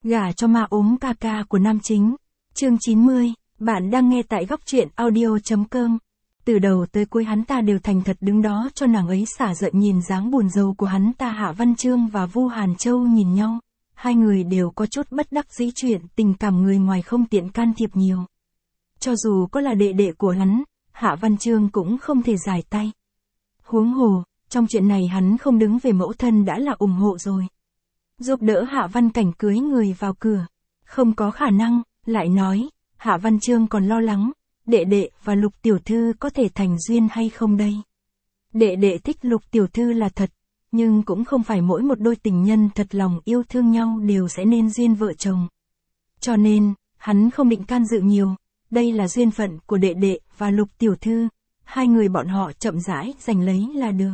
Gả cho ma ốm ca ca của nam chính. Chương 90, bạn đang nghe tại góc truyện audio.com. Từ đầu tới cuối hắn ta đều thành thật đứng đó cho nàng ấy xả giận. Nhìn dáng buồn rầu của hắn ta, Hạ Văn Chương và Vu Hàn Châu nhìn nhau. Hai người đều có chút bất đắc dĩ, chuyện tình cảm người ngoài không tiện can thiệp nhiều. Cho dù có là đệ đệ của hắn, Hạ Văn Chương cũng không thể giải tay. Huống hồ, trong chuyện này hắn không đứng về mẫu thân đã là ủng hộ rồi. Giúp đỡ Hạ Văn Cảnh cưới người vào cửa. Không có khả năng, lại nói, Hạ Văn Chương còn lo lắng, đệ đệ và Lục tiểu thư có thể thành duyên hay không đây. Đệ đệ thích Lục tiểu thư là thật, nhưng cũng không phải mỗi một đôi tình nhân thật lòng yêu thương nhau đều sẽ nên duyên vợ chồng. Cho nên, hắn không định can dự nhiều, đây là duyên phận của đệ đệ và Lục tiểu thư, hai người bọn họ chậm rãi giành lấy là được.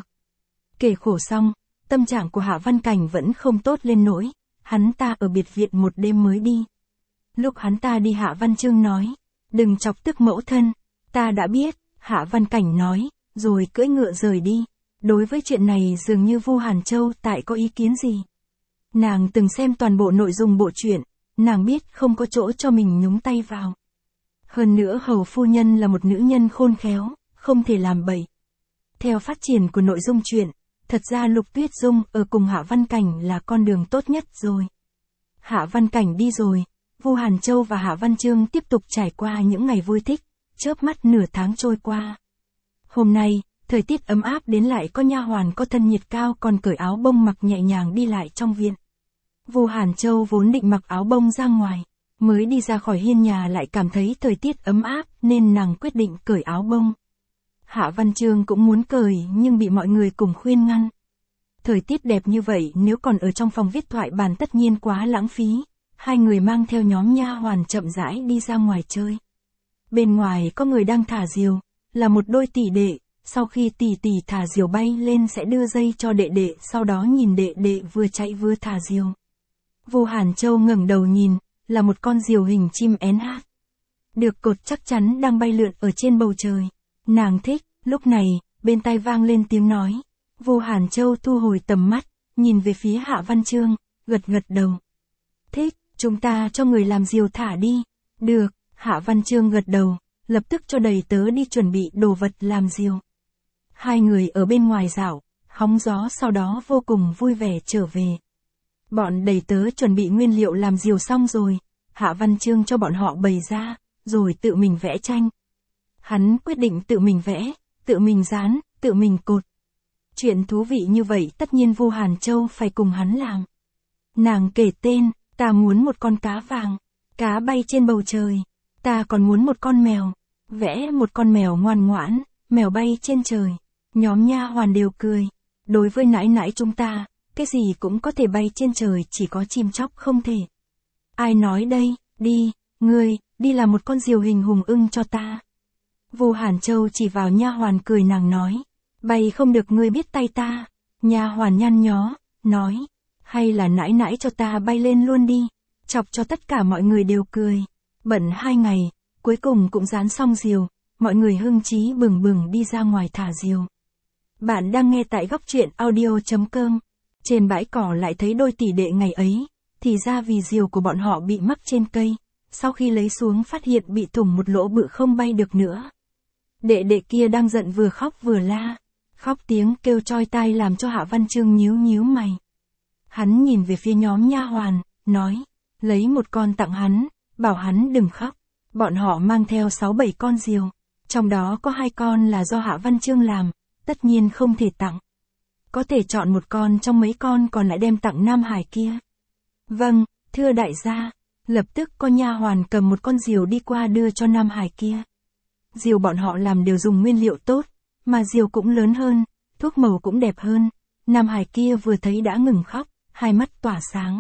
Kể khổ xong, tâm trạng của Hạ Văn Cảnh vẫn không tốt lên nỗi, hắn ta ở biệt viện một đêm mới đi. Lúc hắn ta đi, Hạ Văn Chương nói, đừng chọc tức mẫu thân, ta đã biết, Hạ Văn Cảnh nói, rồi cưỡi ngựa rời đi. Đối với chuyện này dường như Vu Hàn Châu tại có ý kiến gì. Nàng từng xem toàn bộ nội dung bộ truyện, nàng biết không có chỗ cho mình nhúng tay vào. Hơn nữa hầu phu nhân là một nữ nhân khôn khéo, không thể làm bậy. Theo phát triển của nội dung truyện, thật ra Lục Tuyết Dung ở cùng Hạ Văn Cảnh là con đường tốt nhất rồi. Hạ Văn Cảnh đi rồi, Vu Hàn Châu và Hạ Văn Chương tiếp tục trải qua những ngày vui thích, chớp mắt nửa tháng trôi qua. Hôm nay, thời tiết ấm áp đến, lại có nha hoàn có thân nhiệt cao còn cởi áo bông mặc nhẹ nhàng đi lại trong viện. Vu Hàn Châu vốn định mặc áo bông ra ngoài, mới đi ra khỏi hiên nhà lại cảm thấy thời tiết ấm áp nên nàng quyết định cởi áo bông. Hạ Văn Chương cũng muốn cởi nhưng bị mọi người cùng khuyên ngăn. Thời tiết đẹp như vậy nếu còn ở trong phòng viết thoại bản tất nhiên quá lãng phí. Hai người mang theo nhóm nha hoàn chậm rãi đi ra ngoài chơi. Bên ngoài có người đang thả diều, là một đôi tỷ đệ, sau khi tỷ tỷ thả diều bay lên sẽ đưa dây cho đệ đệ, sau đó nhìn đệ đệ vừa chạy vừa thả diều. Vu Hàn Châu ngẩng đầu nhìn, là một con diều hình chim én hát. Được cột chắc chắn đang bay lượn ở trên bầu trời. Nàng thích, lúc này, bên tai vang lên tiếng nói. Vu Hàn Châu thu hồi tầm mắt, nhìn về phía Hạ Văn Chương, gật đầu. Thích, chúng ta cho người làm diều thả đi. Được, Hạ Văn Chương gật đầu, lập tức cho đầy tớ đi chuẩn bị đồ vật làm diều. Hai người ở bên ngoài dạo, hóng gió, sau đó vô cùng vui vẻ trở về. Bọn đầy tớ chuẩn bị nguyên liệu làm diều xong rồi, Hạ Văn Chương cho bọn họ bày ra, rồi tự mình vẽ tranh. Hắn quyết định tự mình vẽ, tự mình dán, tự mình cột. Chuyện thú vị như vậy tất nhiên Vu Hàn Châu phải cùng hắn làm. Nàng kể tên, ta muốn một con cá vàng, cá bay trên bầu trời, ta còn muốn một con mèo, vẽ một con mèo ngoan ngoãn, mèo bay trên trời. Nhóm nha hoàn đều cười, đối với nãi nãi chúng ta, cái gì cũng có thể bay trên trời, chỉ có chim chóc không thể. Ai nói đây, đi, ngươi, đi làm một con diều hình hùng ưng cho ta. Vu Hàn Châu chỉ vào nha hoàn cười, nàng nói, bay không được, ngươi biết tay ta. Nha hoàn nhăn nhó, nói, hay là nãi nãi cho ta bay lên luôn đi, chọc cho tất cả mọi người đều cười. Bận 2 ngày, cuối cùng cũng dán xong diều, mọi người hưng chí bừng bừng đi ra ngoài thả diều. Bạn đang nghe tại góc truyện audio.com. Trên bãi cỏ lại thấy đôi tỷ đệ ngày ấy, thì ra vì diều của bọn họ bị mắc trên cây, sau khi lấy xuống phát hiện bị thủng một lỗ bự không bay được nữa. Đệ đệ kia đang giận, vừa khóc vừa la, khóc tiếng kêu choi tai làm cho Hạ Văn Chương nhíu mày. Hắn nhìn về phía nhóm nha hoàn, nói, lấy một con tặng hắn, bảo hắn đừng khóc. Bọn họ mang theo 6-7 con diều, trong đó có 2 con là do Hạ Văn Chương làm, tất nhiên không thể tặng. Có thể chọn một con trong mấy con còn lại đem tặng Nam Hải kia. Vâng, thưa đại gia. Lập tức có nha hoàn cầm một con diều đi qua đưa cho Nam Hải kia. Diều bọn họ làm đều dùng nguyên liệu tốt, mà diều cũng lớn hơn, thuốc màu cũng đẹp hơn. Nam Hải kia vừa thấy đã ngừng khóc, hai mắt tỏa sáng.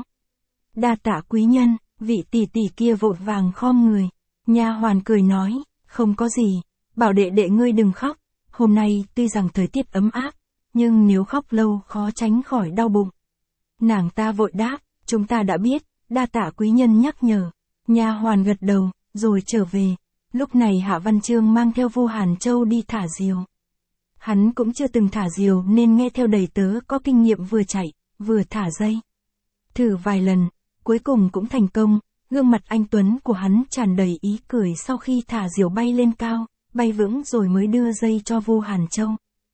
Đa tạ quý nhân. Vị tỷ tỷ kia vội vàng khom người. Nha hoàn cười nói, không có gì, bảo đệ đệ ngươi đừng khóc. Hôm nay tuy rằng thời tiết ấm áp, nhưng nếu khóc lâu khó tránh khỏi đau bụng. Nàng ta vội đáp, chúng ta đã biết, đa tạ quý nhân nhắc nhở. Nha hoàn gật đầu, rồi trở về. Lúc này Hạ Văn Chương mang theo Vu Hàn Châu đi thả diều. Hắn cũng chưa từng thả diều nên nghe theo đầy tớ có kinh nghiệm, vừa chạy, vừa thả dây. Thử vài lần, cuối cùng cũng thành công, gương mặt anh Tuấn của hắn tràn đầy ý cười sau khi thả diều bay lên cao, bay vững rồi mới đưa dây cho Vu Hàn Châu.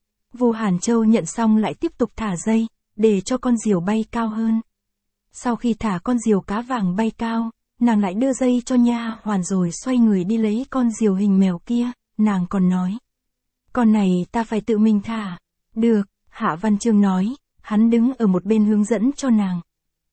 Vu Hàn Châu nhận xong lại tiếp tục thả dây, để cho con diều bay cao hơn. Sau khi thả con diều cá vàng bay cao, nàng lại đưa dây cho nha hoàn rồi xoay người đi lấy con diều hình mèo kia, nàng còn nói. Con này ta phải tự mình thả. Được, Hạ Văn Chương nói, hắn đứng ở một bên hướng dẫn cho nàng.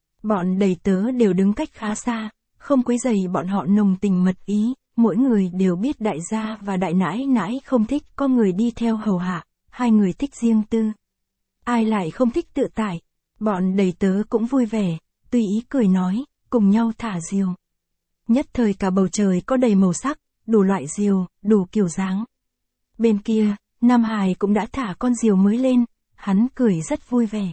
Bọn đầy tớ đều đứng cách khá xa, không quấy rầy bọn họ nồng tình mật ý, mỗi người đều biết đại gia và đại nãi nãi không thích có người đi theo hầu hạ, hai người thích riêng tư. Ai lại không thích tự tại, bọn đầy tớ cũng vui vẻ, tùy ý cười nói, cùng nhau thả diều. Nhất thời cả bầu trời có đầy màu sắc, đủ loại diều, đủ kiểu dáng. Bên kia, Nam Hải cũng đã thả con diều mới lên, hắn cười rất vui vẻ.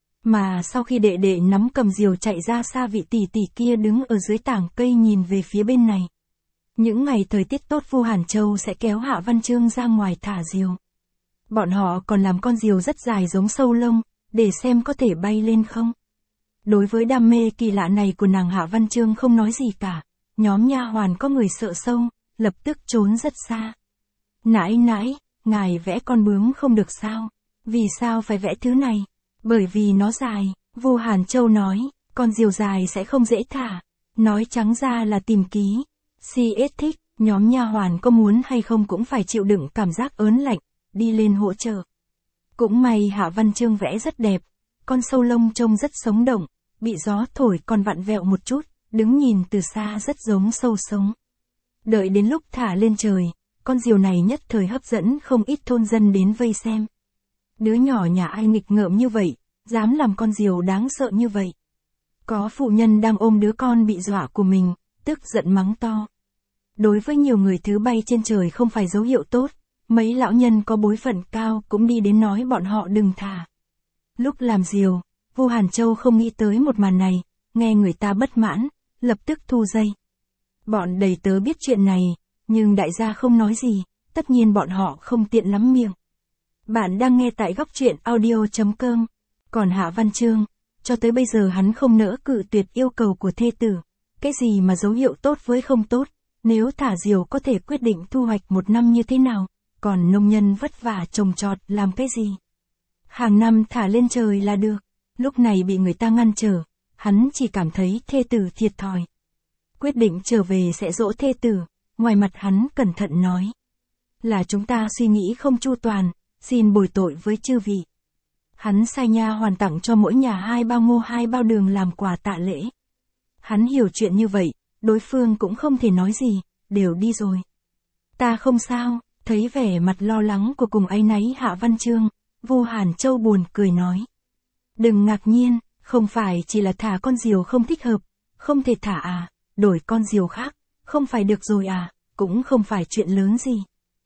Mà sau khi đệ đệ nắm cầm diều chạy ra xa, vị tỷ tỷ kia đứng ở dưới tảng cây nhìn về phía bên này. Những ngày thời tiết tốt Vu Hàn Châu sẽ kéo Hạ Văn Chương ra ngoài thả diều. Bọn họ còn làm con diều rất dài giống sâu lông, để xem có thể bay lên không. Đối với đam mê kỳ lạ này của nàng, Hạ Văn Chương không nói gì cả. Nhóm nha hoàn có người sợ sâu, lập tức trốn rất xa. Nãi nãi, ngài vẽ con bướm không được sao? Vì sao phải vẽ thứ này? Bởi vì nó dài, Vu Hàn Châu nói, con diều dài sẽ không dễ thả. Nói trắng ra là tìm ký. CS thích, nhóm nha hoàn có muốn hay không cũng phải chịu đựng cảm giác ớn lạnh, đi lên hỗ trợ. Cũng may Hạ Văn Chương vẽ rất đẹp, con sâu lông trông rất sống động, bị gió thổi còn vặn vẹo một chút, đứng nhìn từ xa rất giống sâu sống. Đợi đến lúc thả lên trời, con diều này nhất thời hấp dẫn không ít thôn dân đến vây xem. Đứa nhỏ nhà ai nghịch ngợm như vậy, dám làm con diều đáng sợ như vậy. Có phụ nhân đang ôm đứa con bị dọa của mình, tức giận mắng to. Đối với nhiều người thứ bay trên trời không phải dấu hiệu tốt, mấy lão nhân có bối phận cao cũng đi đến nói bọn họ đừng thả. Lúc làm diều, Vu Hàn Châu không nghĩ tới một màn này, nghe người ta bất mãn, lập tức thu dây. Bọn đầy tớ biết chuyện này, nhưng đại gia không nói gì, tất nhiên bọn họ không tiện lắm miệng. Bạn đang nghe tại góc truyện audio.com. Còn Hạ Văn Chương, cho tới bây giờ hắn không nỡ cự tuyệt yêu cầu của thê tử. Cái gì mà dấu hiệu tốt với không tốt, nếu thả diều có thể quyết định thu hoạch một năm như thế nào, còn nông nhân vất vả trồng trọt làm cái gì. Hàng năm thả lên trời là được, lúc này bị người ta ngăn trở, hắn chỉ cảm thấy thê tử thiệt thòi. Quyết định trở về sẽ dỗ thê tử, ngoài mặt hắn cẩn thận nói. Là chúng ta suy nghĩ không chu toàn, xin bồi tội với chư vị. Hắn sai nha hoàn tặng cho mỗi nhà 2 bao ngô 2 bao đường làm quà tạ lễ. Hắn hiểu chuyện như vậy, đối phương cũng không thể nói gì, đều đi rồi. Ta không sao, thấy vẻ mặt lo lắng của cùng áy náy Hạ Văn Chương, Vu Hàn Châu buồn cười nói. Đừng ngạc nhiên, không phải chỉ là thả con diều không thích hợp, không thể thả à, đổi con diều khác, không phải được rồi à, cũng không phải chuyện lớn gì.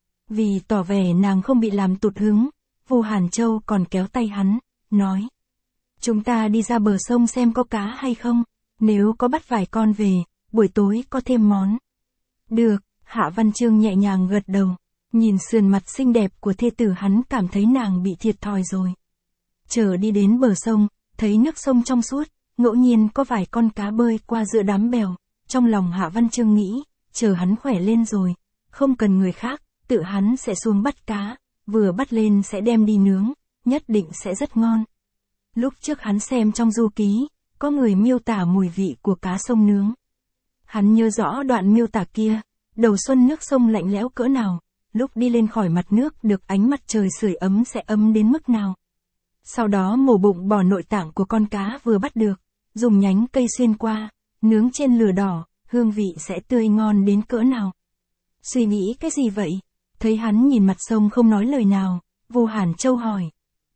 Vì tỏ vẻ nàng không bị làm tụt hứng, Vu Hàn Châu còn kéo tay hắn, nói. Chúng ta đi ra bờ sông xem có cá hay không, nếu có bắt vài con về, buổi tối có thêm món. Được, Hạ Văn Chương nhẹ nhàng gật đầu, nhìn sườn mặt xinh đẹp của thê tử hắn cảm thấy nàng bị thiệt thòi rồi. Chờ đi đến bờ sông, thấy nước sông trong suốt, ngẫu nhiên có vài con cá bơi qua giữa đám bèo, trong lòng Hạ Văn Chương nghĩ, chờ hắn khỏe lên rồi, không cần người khác, tự hắn sẽ xuống bắt cá, vừa bắt lên sẽ đem đi nướng, nhất định sẽ rất ngon. Lúc trước hắn xem trong du ký, có người miêu tả mùi vị của cá sông nướng. Hắn nhớ rõ đoạn miêu tả kia, đầu xuân nước sông lạnh lẽo cỡ nào, lúc đi lên khỏi mặt nước được ánh mặt trời sưởi ấm sẽ ấm đến mức nào. Sau đó mổ bụng bỏ nội tạng của con cá vừa bắt được, dùng nhánh cây xuyên qua, nướng trên lửa đỏ, hương vị sẽ tươi ngon đến cỡ nào. Suy nghĩ cái gì vậy? Thấy hắn nhìn mặt sông không nói lời nào, Vu Hàn Châu hỏi.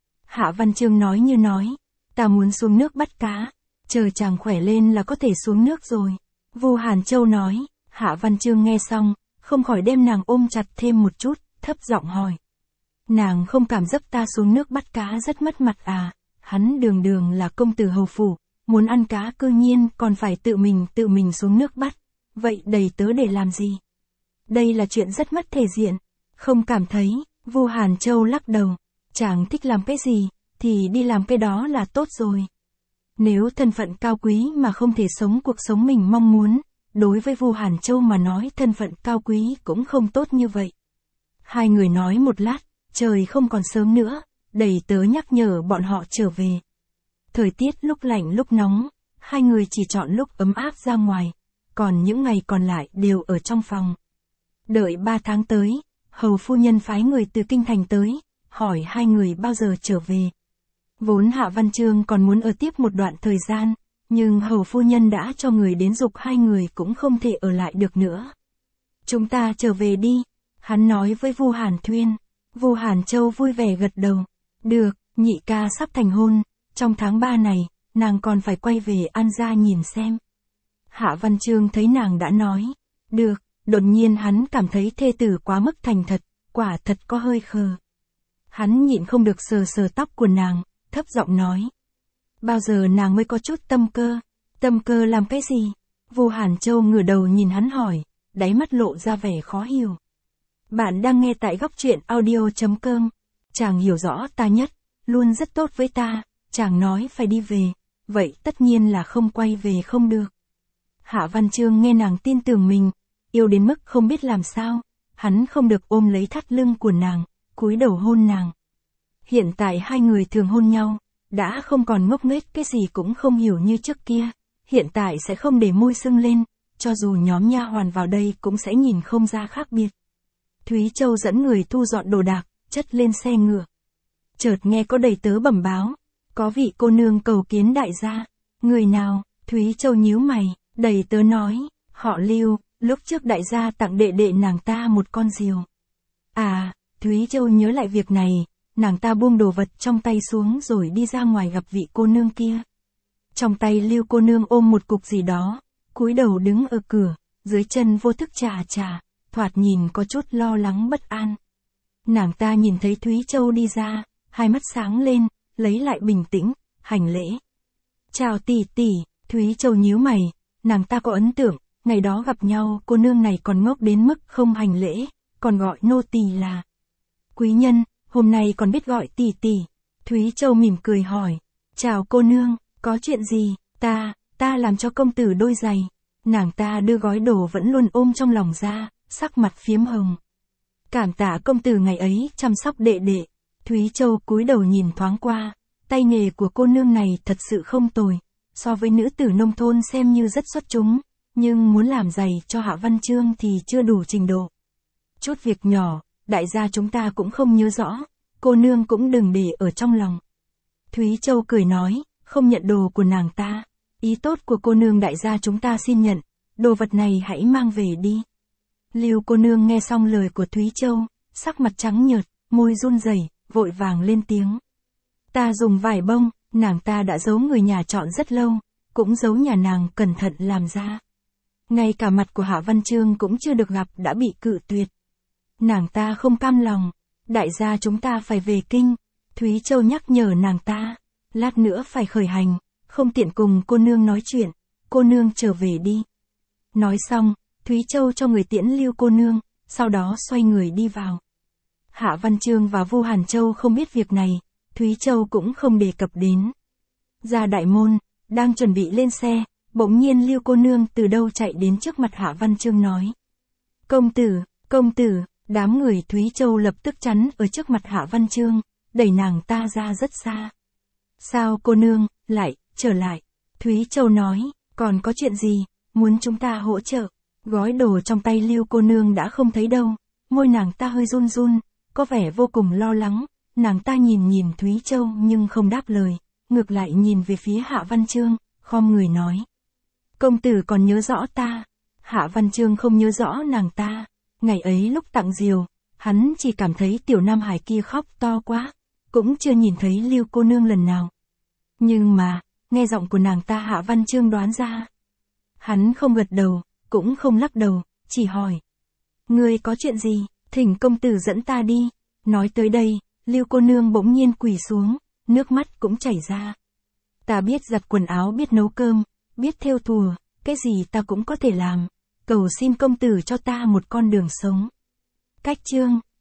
Hạ Văn Chương nói như nói, ta muốn xuống nước bắt cá, chờ chàng khỏe lên là có thể xuống nước rồi. Vu Hàn Châu nói, Hạ Văn Chương nghe xong, không khỏi đem nàng ôm chặt thêm một chút, thấp giọng hỏi. Nàng không cảm giác ta xuống nước bắt cá rất mất mặt à, hắn đường đường là công tử hầu phủ, muốn ăn cá cư nhiên còn phải tự mình xuống nước bắt, vậy đầy tớ để làm gì? Đây là chuyện rất mất thể diện, không cảm thấy, Vu Hàn Châu lắc đầu, chàng thích làm cái gì, thì đi làm cái đó là tốt rồi. Nếu thân phận cao quý mà không thể sống cuộc sống mình mong muốn, đối với Vu Hàn Châu mà nói thân phận cao quý cũng không tốt như vậy. Hai người nói một lát, trời không còn sớm nữa, đầy tớ nhắc nhở bọn họ trở về. Thời tiết lúc lạnh lúc nóng, hai người chỉ chọn lúc ấm áp ra ngoài, còn những ngày còn lại đều ở trong phòng. Đợi 3 tháng tới, hầu phu nhân phái người từ kinh thành tới, hỏi hai người bao giờ trở về. Vốn Hạ Văn Chương còn muốn ở tiếp một đoạn thời gian, nhưng hầu phu nhân đã cho người đến giục hai người cũng không thể ở lại được nữa. Chúng ta trở về đi, hắn nói với Vu Hàn Thuyên. Vu Hàn Châu vui vẻ gật đầu. Được, nhị ca sắp thành hôn, trong tháng 3 này, nàng còn phải quay về An gia nhìn xem. Hạ Văn Chương thấy nàng đã nói. Được, đột nhiên hắn cảm thấy thê tử quá mức thành thật, quả thật có hơi khờ. Hắn nhịn không được sờ sờ tóc của nàng, thấp giọng nói. Bao giờ nàng mới có chút tâm cơ? Tâm cơ làm cái gì? Vu Hàn Châu ngửa đầu nhìn hắn hỏi, đáy mắt lộ ra vẻ khó hiểu. Bạn đang nghe tại góc truyện audio.com. Chàng hiểu rõ ta nhất, luôn rất tốt với ta, chàng nói phải đi về, vậy tất nhiên là không quay về không được. Hạ Văn Chương nghe nàng tin tưởng mình, yêu đến mức không biết làm sao, hắn không được ôm lấy thắt lưng của nàng, cúi đầu hôn nàng. Hiện tại hai người thường hôn nhau, đã không còn ngốc nghếch cái gì cũng không hiểu như trước kia, hiện tại sẽ không để môi sưng lên, cho dù nhóm nha hoàn vào đây cũng sẽ nhìn không ra khác biệt. Thúy Châu dẫn người thu dọn đồ đạc, chất lên xe ngựa. Chợt nghe có đầy tớ bẩm báo, có vị cô nương cầu kiến đại gia. Người nào? Thúy Châu nhíu mày, đầy tớ nói, họ Lưu, lúc trước đại gia tặng đệ đệ nàng ta một con diều. À, Thúy Châu nhớ lại việc này, nàng ta buông đồ vật trong tay xuống rồi đi ra ngoài gặp vị cô nương kia. Trong tay Lưu cô nương ôm một cục gì đó, cúi đầu đứng ở cửa, dưới chân vô thức chà chà, thoạt nhìn có chút lo lắng bất an. Nàng ta nhìn thấy Thúy Châu đi ra, hai mắt sáng lên, lấy lại bình tĩnh, hành lễ. Chào tỷ tỷ, Thúy Châu nhíu mày, nàng ta có ấn tượng, ngày đó gặp nhau cô nương này còn ngốc đến mức không hành lễ, còn gọi nô tỳ là quý nhân, hôm nay còn biết gọi tỷ tỷ. Thúy Châu mỉm cười hỏi, chào cô nương, có chuyện gì? Ta làm cho công tử đôi giày. Nàng ta đưa gói đồ vẫn luôn ôm trong lòng ra, sắc mặt phiếm hồng. Cảm tạ công tử ngày ấy chăm sóc đệ đệ. Thúy Châu cúi đầu nhìn thoáng qua, tay nghề của cô nương này thật sự không tồi, so với nữ tử nông thôn xem như rất xuất chúng, nhưng muốn làm giày cho Hạ Văn Chương thì chưa đủ trình độ. Chút việc nhỏ, đại gia chúng ta cũng không nhớ rõ, cô nương cũng đừng để ở trong lòng. Thúy Châu cười nói, không nhận đồ của nàng ta, ý tốt của cô nương đại gia chúng ta xin nhận, đồ vật này hãy mang về đi. Lưu cô nương nghe xong lời của Thúy Châu, sắc mặt trắng nhợt, môi run rẩy, vội vàng lên tiếng. Ta dùng vải bông, nàng ta đã giấu người nhà chọn rất lâu, cũng giấu nhà nàng cẩn thận làm ra. Ngay cả mặt của Hạ Văn Chương cũng chưa được gặp đã bị cự tuyệt. Nàng ta không cam lòng, đại gia chúng ta phải về kinh. Thúy Châu nhắc nhở nàng ta, lát nữa phải khởi hành, không tiện cùng cô nương nói chuyện, cô nương trở về đi. Nói xong, Thúy Châu cho người tiễn Lưu cô nương, sau đó xoay người đi vào. Hạ Văn Chương và Vu Hàn Châu không biết việc này, Thúy Châu cũng không đề cập đến. Ra đại môn, đang chuẩn bị lên xe, bỗng nhiên Lưu cô nương từ đâu chạy đến trước mặt Hạ Văn Chương nói. Công tử, đám người Thúy Châu lập tức chắn ở trước mặt Hạ Văn Chương, đẩy nàng ta ra rất xa. Sao cô nương, trở lại. Thúy Châu nói, còn có chuyện gì, muốn chúng ta hỗ trợ. Gói đồ trong tay Lưu cô nương đã không thấy đâu, môi nàng ta hơi run run, có vẻ vô cùng lo lắng, nàng ta nhìn Thúy Châu nhưng không đáp lời, ngược lại nhìn về phía Hạ Văn Chương, khom người nói. Công tử còn nhớ rõ ta. Hạ Văn Chương không nhớ rõ nàng ta, ngày ấy lúc tặng diều, hắn chỉ cảm thấy tiểu nam hải kia khóc to quá, cũng chưa nhìn thấy Lưu cô nương lần nào. Nhưng mà, nghe giọng của nàng ta Hạ Văn Chương đoán ra. Hắn không gật đầu, cũng không lắc đầu, chỉ hỏi. Ngươi có chuyện gì, thỉnh công tử dẫn ta đi. Nói tới đây, Lưu cô nương bỗng nhiên quỳ xuống, nước mắt cũng chảy ra. Ta biết giặt quần áo, biết nấu cơm, biết thêu thùa, cái gì ta cũng có thể làm. Cầu xin công tử cho ta một con đường sống. Cách chương